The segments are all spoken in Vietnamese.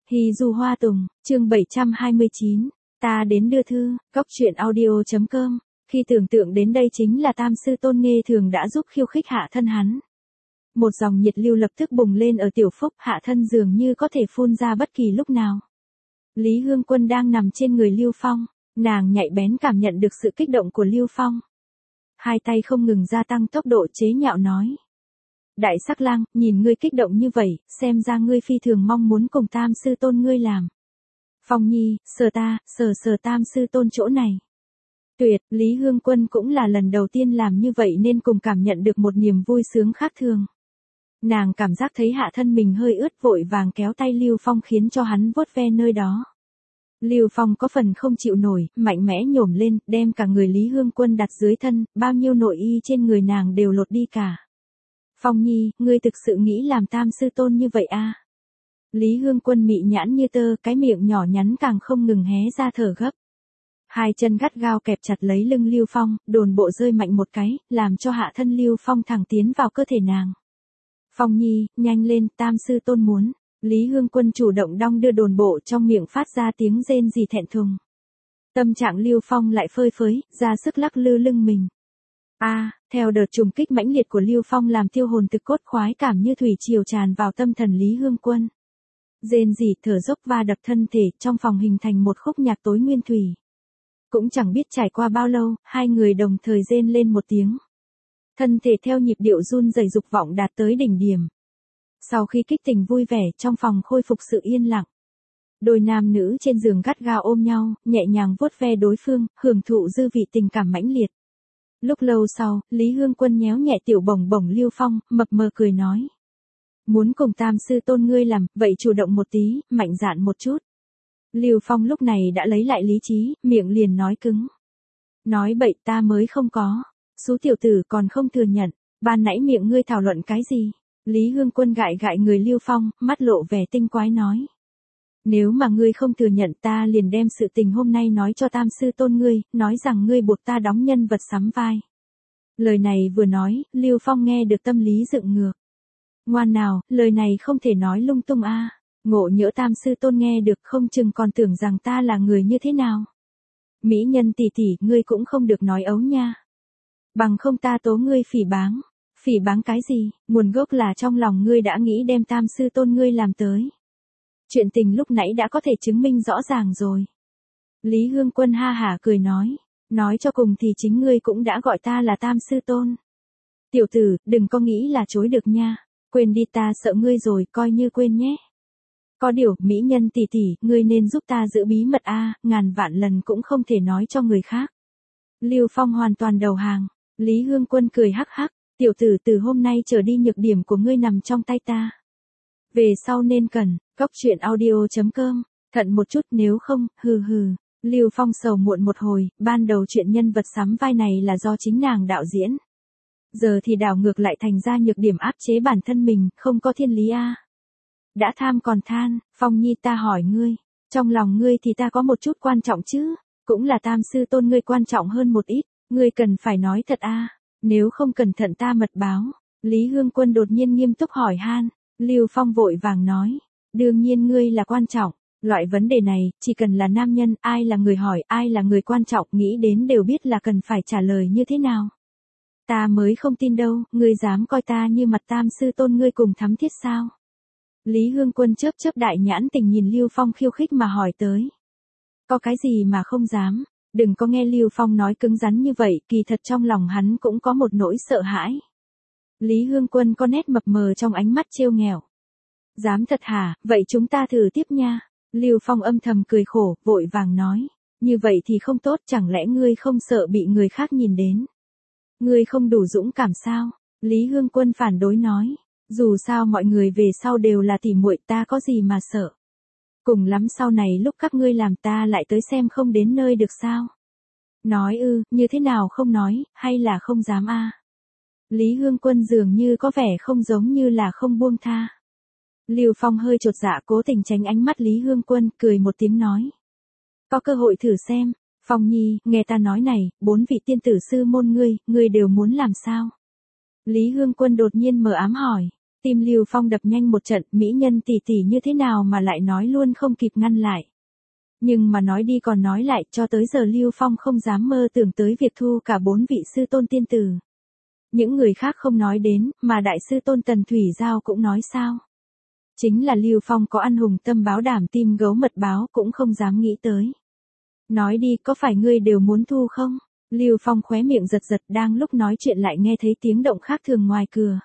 Hy Du Hoa Tùng, chương 729, ta đến đưa thư, góc truyện audio.com, khi tưởng tượng đến đây chính là Tam Sư Tôn Nghê Thường đã giúp khiêu khích hạ thân hắn. Một dòng nhiệt lưu lập tức bùng lên ở tiểu phúc, hạ thân dường như có thể phun ra bất kỳ lúc nào. Lý Hương Quân đang nằm trên người Lưu Phong, nàng nhạy bén cảm nhận được sự kích động của Lưu Phong. Hai tay không ngừng gia tăng tốc độ chế nhạo nói. Đại sắc lang, nhìn ngươi kích động như vậy, xem ra ngươi phi thường mong muốn cùng Tam Sư Tôn ngươi làm. Phong Nhi, sờ Tam Sư Tôn chỗ này. Tuyệt, Lý Hương Quân cũng là lần đầu tiên làm như vậy nên cùng cảm nhận được một niềm vui sướng khác thường. Nàng cảm giác thấy hạ thân mình hơi ướt, vội vàng kéo tay Lưu Phong khiến cho hắn vuốt ve nơi đó. Lưu Phong có phần không chịu nổi, mạnh mẽ nhổm lên, đem cả người Lý Hương Quân đặt dưới thân, bao nhiêu nội y trên người nàng đều lột đi cả. Phong Nhi, ngươi thực sự nghĩ làm Tam Sư Tôn như vậy à? Lý Hương Quân mị nhãn như tơ, cái miệng nhỏ nhắn càng không ngừng hé ra thở gấp. Hai chân gắt gao kẹp chặt lấy lưng Lưu Phong, đồn bộ rơi mạnh một cái, làm cho hạ thân Lưu Phong thẳng tiến vào cơ thể nàng. Phong Nhi, nhanh lên, Tam Sư Tôn muốn. Lý Hương Quân chủ động đong đưa đồn bộ, trong miệng phát ra tiếng rên rỉ thẹn thùng. Tâm trạng Lưu Phong lại phơi phới, ra sức lắc lư lưng mình. Theo đợt trùng kích mãnh liệt của Lưu Phong làm tiêu hồn thực cốt khoái cảm như thủy triều tràn vào tâm thần Lý Hương Quân. Rên rỉ thở dốc va đập thân thể, trong phòng hình thành một khúc nhạc tối nguyên thủy. Cũng chẳng biết trải qua bao lâu, hai người đồng thời rên lên một tiếng. Thân thể theo nhịp điệu run rẩy dục vọng đạt tới đỉnh điểm. Sau khi kích tình vui vẻ, trong phòng khôi phục sự yên lặng. Đôi nam nữ trên giường gắt gao ôm nhau, nhẹ nhàng vuốt ve đối phương, hưởng thụ dư vị tình cảm mãnh liệt. Lúc lâu sau, Lý Hương Quân nhéo nhẹ tiểu bổng bổng Lưu Phong, mập mờ cười nói. Muốn cùng Tam Sư Tôn ngươi làm, vậy chủ động một tí, mạnh dạn một chút. Lưu Phong lúc này đã lấy lại lý trí, miệng liền nói cứng. Nói bậy, ta mới không có. Số tiểu tử còn không thừa nhận, ban nãy miệng ngươi thảo luận cái gì? Lý Hương Quân gãi gãi người Lưu Phong, mắt lộ vẻ tinh quái nói. Nếu mà ngươi không thừa nhận, ta liền đem sự tình hôm nay nói cho Tam Sư Tôn ngươi, nói rằng ngươi buộc ta đóng nhân vật sắm vai. Lời này vừa nói, Lưu Phong nghe được tâm lý dựng ngược. Ngoan nào, lời này không thể nói lung tung a. Ngộ nhỡ Tam Sư Tôn nghe được không chừng còn tưởng rằng ta là người như thế nào. Mỹ nhân tỷ tỷ, ngươi cũng không được nói ấu nha. Bằng không ta tố ngươi phỉ báng. Phỉ báng cái gì, nguồn gốc là trong lòng ngươi đã nghĩ đem Tam Sư Tôn ngươi làm tới. Chuyện tình lúc nãy đã có thể chứng minh rõ ràng rồi. Lý Hương Quân ha hả cười nói cho cùng thì chính ngươi cũng đã gọi ta là Tam Sư Tôn. Tiểu tử, đừng có nghĩ là chối được nha, quên đi, ta sợ ngươi rồi, coi như quên nhé. Có điều, mỹ nhân tỷ tỷ, ngươi nên giúp ta giữ bí mật ngàn vạn lần cũng không thể nói cho người khác. Lưu Phong hoàn toàn đầu hàng, Lý Hương Quân cười hắc hắc, tiểu tử, từ hôm nay trở đi nhược điểm của ngươi nằm trong tay ta. Về sau nên cần, góc truyện audio.com, thận một chút nếu không, hừ. Lưu Phong sầu muộn một hồi, ban đầu chuyện nhân vật sắm vai này là do chính nàng đạo diễn. Giờ thì đảo ngược lại thành ra nhược điểm áp chế bản thân mình, không có thiên lý a. Đã tham còn than, Phong Nhi, ta hỏi ngươi, trong lòng ngươi thì ta có một chút quan trọng chứ, cũng là Tam Sư Tôn ngươi quan trọng hơn một ít, ngươi cần phải nói thật nếu không cẩn thận ta mật báo. Lý Hương Quân đột nhiên nghiêm túc hỏi han. Lưu Phong vội vàng nói, đương nhiên ngươi là quan trọng, loại vấn đề này, chỉ cần là nam nhân, ai là người hỏi, ai là người quan trọng, nghĩ đến đều biết là cần phải trả lời như thế nào. Ta mới không tin đâu, ngươi dám coi ta như mặt Tam Sư Tôn ngươi cùng thắm thiết sao? Lý Hương Quân chớp đại nhãn tình nhìn Lưu Phong khiêu khích mà hỏi tới. Có cái gì mà không dám, đừng có nghe Lưu Phong nói cứng rắn như vậy, kỳ thật trong lòng hắn cũng có một nỗi sợ hãi. Lý Hương Quân có nét mập mờ trong ánh mắt trêu nghẹo. Dám thật hả, vậy chúng ta thử tiếp nha. Lưu Phong âm thầm cười khổ, vội vàng nói. Như vậy thì không tốt, chẳng lẽ ngươi không sợ bị người khác nhìn đến? Ngươi không đủ dũng cảm sao? Lý Hương Quân phản đối nói. Dù sao mọi người về sau đều là tỉ muội, ta có gì mà sợ. Cùng lắm sau này lúc các ngươi làm ta lại tới xem không đến nơi được sao? Nói như thế nào không nói, hay là không dám Lý Hương Quân dường như có vẻ không giống như là không buông tha. Lưu Phong hơi chột dạ cố tình tránh ánh mắt Lý Hương Quân, cười một tiếng nói. Có cơ hội thử xem, Phong Nhi, nghe ta nói này, 4 vị tiên tử sư môn ngươi đều muốn làm sao? Lý Hương Quân đột nhiên mờ ám hỏi. Tim Lưu Phong đập nhanh một trận, mỹ nhân tỷ tỷ như thế nào mà lại nói luôn không kịp ngăn lại. Nhưng mà nói đi còn nói lại, cho tới giờ Lưu Phong không dám mơ tưởng tới việc thu cả 4 vị sư tôn tiên tử. Những người khác không nói đến, mà đại sư tôn Tần Thủy Giao cũng nói sao. Chính là Lưu Phong có ăn hùng tâm báo đảm tim gấu mật báo cũng không dám nghĩ tới. Nói đi, có phải ngươi đều muốn thu không? Lưu Phong khóe miệng giật giật, đang lúc nói chuyện lại nghe thấy tiếng động khác thường ngoài cửa.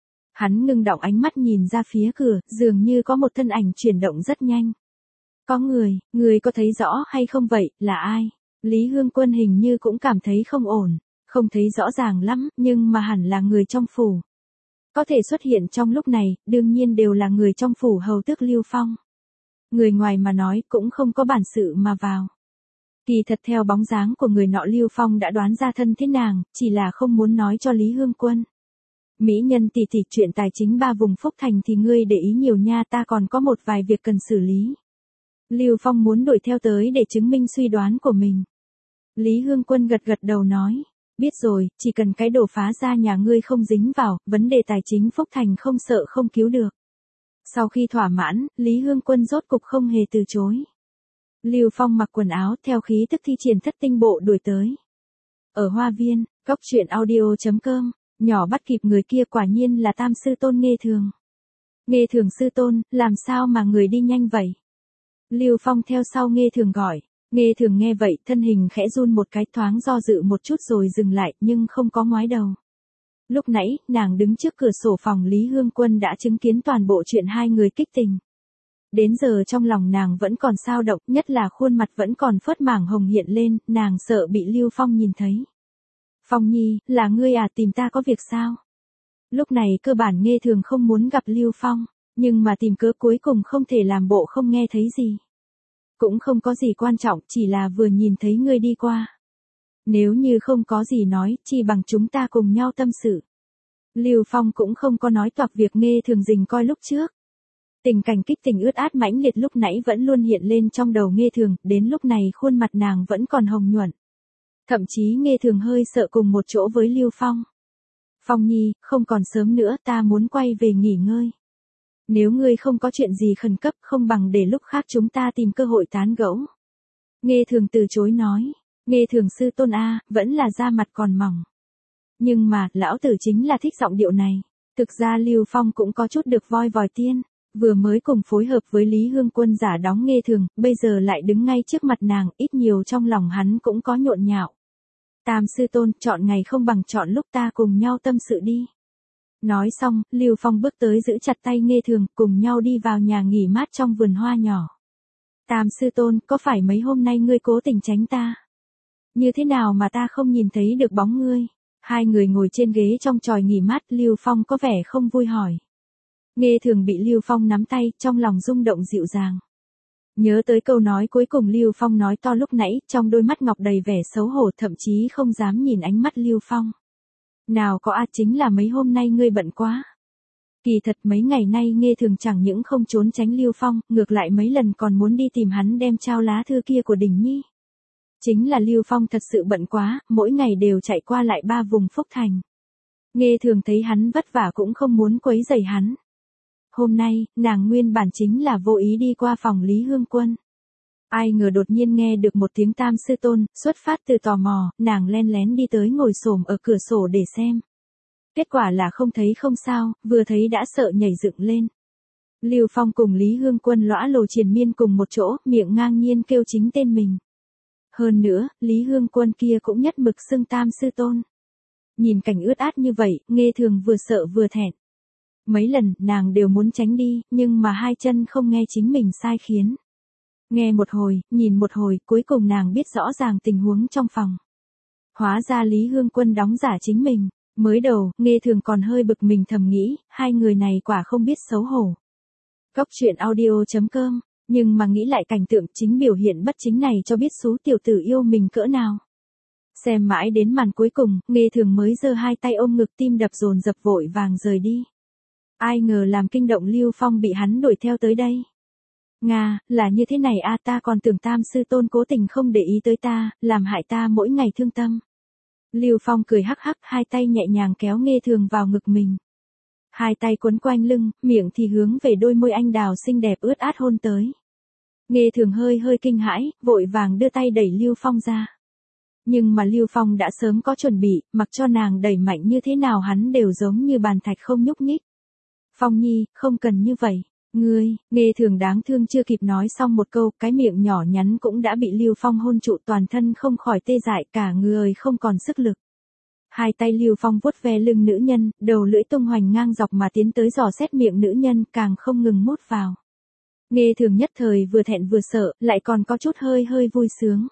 Hắn ngưng động ánh mắt nhìn ra phía cửa, dường như có một thân ảnh chuyển động rất nhanh. Có người có thấy rõ hay không vậy, là ai? Lý Hương Quân hình như cũng cảm thấy không ổn, không thấy rõ ràng lắm, nhưng mà hẳn là người trong phủ. Có thể xuất hiện trong lúc này, đương nhiên đều là người trong phủ hầu tước Lưu Phong. Người ngoài mà nói cũng không có bản sự mà vào. Kỳ thật theo bóng dáng của người nọ Lưu Phong đã đoán ra thân thế nàng, chỉ là không muốn nói cho Lý Hương Quân. Mỹ nhân tỷ tỷ, chuyện tài chính 3 vùng Phúc Thành thì ngươi để ý nhiều nha, ta còn có một vài việc cần xử lý. Lưu Phong muốn đuổi theo tới để chứng minh suy đoán của mình. Lý Hương Quân gật gật đầu nói, biết rồi, chỉ cần cái đồ phá ra nhà ngươi không dính vào, vấn đề tài chính Phúc Thành không sợ không cứu được. Sau khi thỏa mãn, Lý Hương Quân rốt cục không hề từ chối. Lưu Phong mặc quần áo theo khí tức thi triển thất tinh bộ đuổi tới. Ở hoa viên, góc truyện audio.com, nhỏ bắt kịp người kia quả nhiên là Tam sư tôn Nghê Thường. Nghê Thường sư tôn, làm sao mà người đi nhanh vậy? Lưu Phong theo sau Nghê Thường gọi. Nghê Thường nghe vậy, thân hình khẽ run một cái, thoáng do dự một chút rồi dừng lại, nhưng không có ngoái đầu. Lúc nãy, nàng đứng trước cửa sổ phòng Lý Hương Quân đã chứng kiến toàn bộ chuyện hai người kích tình. Đến giờ trong lòng nàng vẫn còn xao động, nhất là khuôn mặt vẫn còn phớt mảng hồng hiện lên, nàng sợ bị Lưu Phong nhìn thấy. Phong Nhi, là ngươi à, tìm ta có việc sao? Lúc này cơ bản Nghê Thường không muốn gặp Lưu Phong, nhưng mà tìm cớ cuối cùng không thể làm bộ không nghe thấy gì. Cũng không có gì quan trọng, chỉ là vừa nhìn thấy ngươi đi qua. Nếu như không có gì nói, chỉ bằng chúng ta cùng nhau tâm sự. Lưu Phong cũng không có nói toạc việc Nghê Thường rình coi lúc trước. Tình cảnh kích tình ướt át mãnh liệt lúc nãy vẫn luôn hiện lên trong đầu Nghê Thường, đến lúc này khuôn mặt nàng vẫn còn hồng nhuận. Thậm chí Nghê Thường hơi sợ cùng một chỗ với Lưu Phong. Phong Nhi, không còn sớm nữa, ta muốn quay về nghỉ ngơi. Nếu ngươi không có chuyện gì khẩn cấp, không bằng để lúc khác chúng ta tìm cơ hội tán gẫu. Nghê Thường từ chối nói. Nghê Thường sư tôn a, vẫn là da mặt còn mỏng. Nhưng mà, lão tử chính là thích giọng điệu này. Thực ra Lưu Phong cũng có chút được voi vòi tiên. Vừa mới cùng phối hợp với Lý Hương Quân giả đóng Nghê Thường, bây giờ lại đứng ngay trước mặt nàng, ít nhiều trong lòng hắn cũng có nhộn nhạo. Tam sư tôn, chọn ngày không bằng chọn lúc ta cùng nhau tâm sự đi. Nói xong, Lưu Phong bước tới giữ chặt tay Nghê Thường, cùng nhau đi vào nhà nghỉ mát trong vườn hoa nhỏ. Tam sư tôn, có phải mấy hôm nay ngươi cố tình tránh ta? Như thế nào mà ta không nhìn thấy được bóng ngươi? Hai người ngồi trên ghế trong chòi nghỉ mát, Lưu Phong có vẻ không vui hỏi. Nghê Thường bị Lưu Phong nắm tay, trong lòng rung động dịu dàng. Nhớ tới câu nói cuối cùng Lưu Phong nói to lúc nãy, trong đôi mắt ngọc đầy vẻ xấu hổ, thậm chí không dám nhìn ánh mắt Lưu Phong. Nào có chính là mấy hôm nay ngươi bận quá. Kỳ thật mấy ngày nay Nghê Thường chẳng những không trốn tránh Lưu Phong, ngược lại mấy lần còn muốn đi tìm hắn đem trao lá thư kia của Đình Nhi. Chính là Lưu Phong thật sự bận quá, mỗi ngày đều chạy qua lại 3 vùng Phúc Thành. Nghê Thường thấy hắn vất vả cũng không muốn quấy rầy hắn. Hôm nay, nàng nguyên bản chính là vô ý đi qua phòng Lý Hương Quân. Ai ngờ đột nhiên nghe được một tiếng Tam sư tôn, xuất phát từ tò mò, nàng len lén đi tới ngồi xổm ở cửa sổ để xem. Kết quả là không thấy không sao, vừa thấy đã sợ nhảy dựng lên. Lưu Phong cùng Lý Hương Quân lõa lồ triền miên cùng một chỗ, miệng ngang nhiên kêu chính tên mình. Hơn nữa, Lý Hương Quân kia cũng nhất mực xưng Tam sư tôn. Nhìn cảnh ướt át như vậy, Nghê Thường vừa sợ vừa thẹn. Mấy lần, nàng đều muốn tránh đi, nhưng mà hai chân không nghe chính mình sai khiến. Nghe một hồi, nhìn một hồi, cuối cùng nàng biết rõ ràng tình huống trong phòng. Hóa ra Lý Hương Quân đóng giả chính mình. Mới đầu, Nghê Thường còn hơi bực mình thầm nghĩ, hai người này quả không biết xấu hổ. Góc truyện audio.com, nhưng mà nghĩ lại cảnh tượng chính biểu hiện bất chính này cho biết số tiểu tử yêu mình cỡ nào. Xem mãi đến màn cuối cùng, Nghê Thường mới giơ hai tay ôm ngực, tim đập dồn dập vội vàng rời đi. Ai ngờ làm kinh động Lưu Phong bị hắn đuổi theo tới đây. Nga, là như thế này a, ta còn tưởng Tam sư tôn cố tình không để ý tới ta, làm hại ta mỗi ngày thương tâm. Lưu Phong cười hắc hắc, hai tay nhẹ nhàng kéo Nghê Thường vào ngực mình. Hai tay quấn quanh lưng, miệng thì hướng về đôi môi anh đào xinh đẹp ướt át hôn tới. Nghe Thường hơi hơi kinh hãi, vội vàng đưa tay đẩy Lưu Phong ra. Nhưng mà Lưu Phong đã sớm có chuẩn bị, mặc cho nàng đẩy mạnh như thế nào hắn đều giống như bàn thạch không nhúc nhích. Phong Nhi, không cần như vậy. Nghe Thường đáng thương chưa kịp nói xong một câu, cái miệng nhỏ nhắn cũng đã bị Lưu Phong hôn trụ, toàn thân không khỏi tê dại, cả người không còn sức lực. Hai tay Lưu Phong vuốt ve lưng nữ nhân, đầu lưỡi tung hoành ngang dọc mà tiến tới dò xét miệng nữ nhân, càng không ngừng mút vào. Nghe Thường nhất thời vừa thẹn vừa sợ, lại còn có chút hơi hơi vui sướng.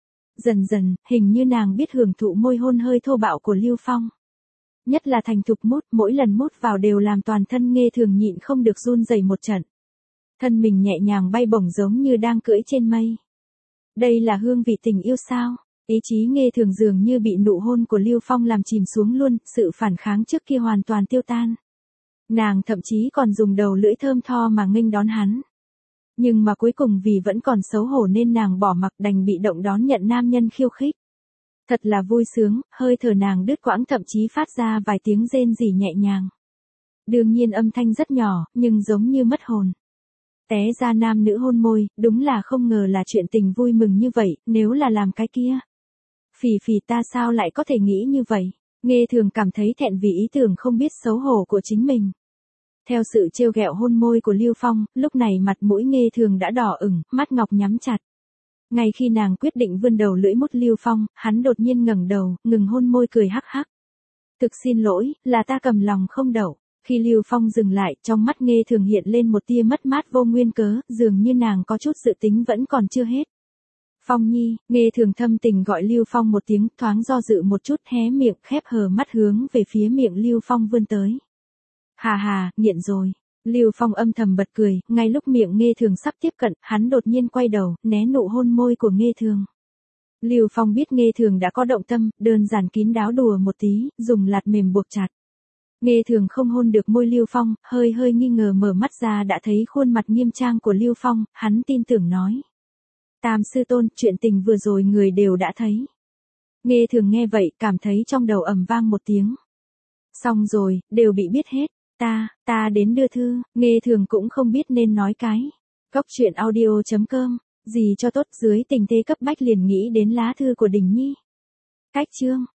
Dần dần, hình như nàng biết hưởng thụ môi hôn hơi thô bạo của Lưu Phong. Nhất là thành thục mút, mỗi lần mút vào đều làm toàn thân Nghe Thường nhịn không được run rẩy một trận. Thân mình nhẹ nhàng bay bổng giống như đang cưỡi trên mây. Đây là hương vị tình yêu sao? Ý chí Nghe Thường dường như bị nụ hôn của Lưu Phong làm chìm xuống luôn, sự phản kháng trước kia hoàn toàn tiêu tan. Nàng thậm chí còn dùng đầu lưỡi thơm tho mà nghênh đón hắn. Nhưng mà cuối cùng vì vẫn còn xấu hổ nên nàng bỏ mặc, đành bị động đón nhận nam nhân khiêu khích. Thật là vui sướng, hơi thở nàng đứt quãng, thậm chí phát ra vài tiếng rên rỉ nhẹ nhàng. Đương nhiên âm thanh rất nhỏ, nhưng giống như mất hồn. Té ra nam nữ hôn môi, đúng là không ngờ là chuyện tình vui mừng như vậy, nếu là làm cái kia. Phì phì, ta sao lại có thể nghĩ như vậy? Nghe Thường cảm thấy thẹn vì ý tưởng không biết xấu hổ của chính mình. Theo sự trêu ghẹo hôn môi của Lưu Phong, lúc này mặt mũi Nghe Thường đã đỏ ửng, mắt ngọc nhắm chặt. Ngay khi nàng quyết định vươn đầu lưỡi mút Lưu Phong, hắn đột nhiên ngẩng đầu, ngừng hôn môi cười hắc hắc. Thực xin lỗi, là ta cầm lòng không đậu. Khi Lưu Phong dừng lại, trong mắt Nghe Thường hiện lên một tia mất mát vô nguyên cớ, dường như nàng có chút dự tính vẫn còn chưa hết. Phong Nhi, Nghe Thường thâm tình gọi Lưu Phong một tiếng, thoáng do dự một chút, hé miệng khép hờ mắt hướng về phía miệng Lưu Phong vươn tới. Hà hà, nghiện rồi. Lưu Phong âm thầm bật cười, ngay lúc miệng Nghe Thường sắp tiếp cận, hắn đột nhiên quay đầu, né nụ hôn môi của Nghe Thường. Lưu Phong biết Nghe Thường đã có động tâm, đơn giản kín đáo đùa một tí, dùng lạt mềm buộc chặt. Nghe Thường không hôn được môi Lưu Phong, hơi hơi nghi ngờ mở mắt ra đã thấy khuôn mặt nghiêm trang của Lưu Phong, hắn tin tưởng nói. Tam sư tôn, chuyện tình vừa rồi người đều đã thấy. Nghe Thường nghe vậy, cảm thấy trong đầu ầm vang một tiếng. Xong rồi, đều bị biết hết. Ta đến đưa thư, Nghe Thường cũng không biết nên nói cái. Cóc truyện audio.com, gì cho tốt, dưới tình thế cấp bách liền nghĩ đến lá thư của Đình Nhi. Cách chương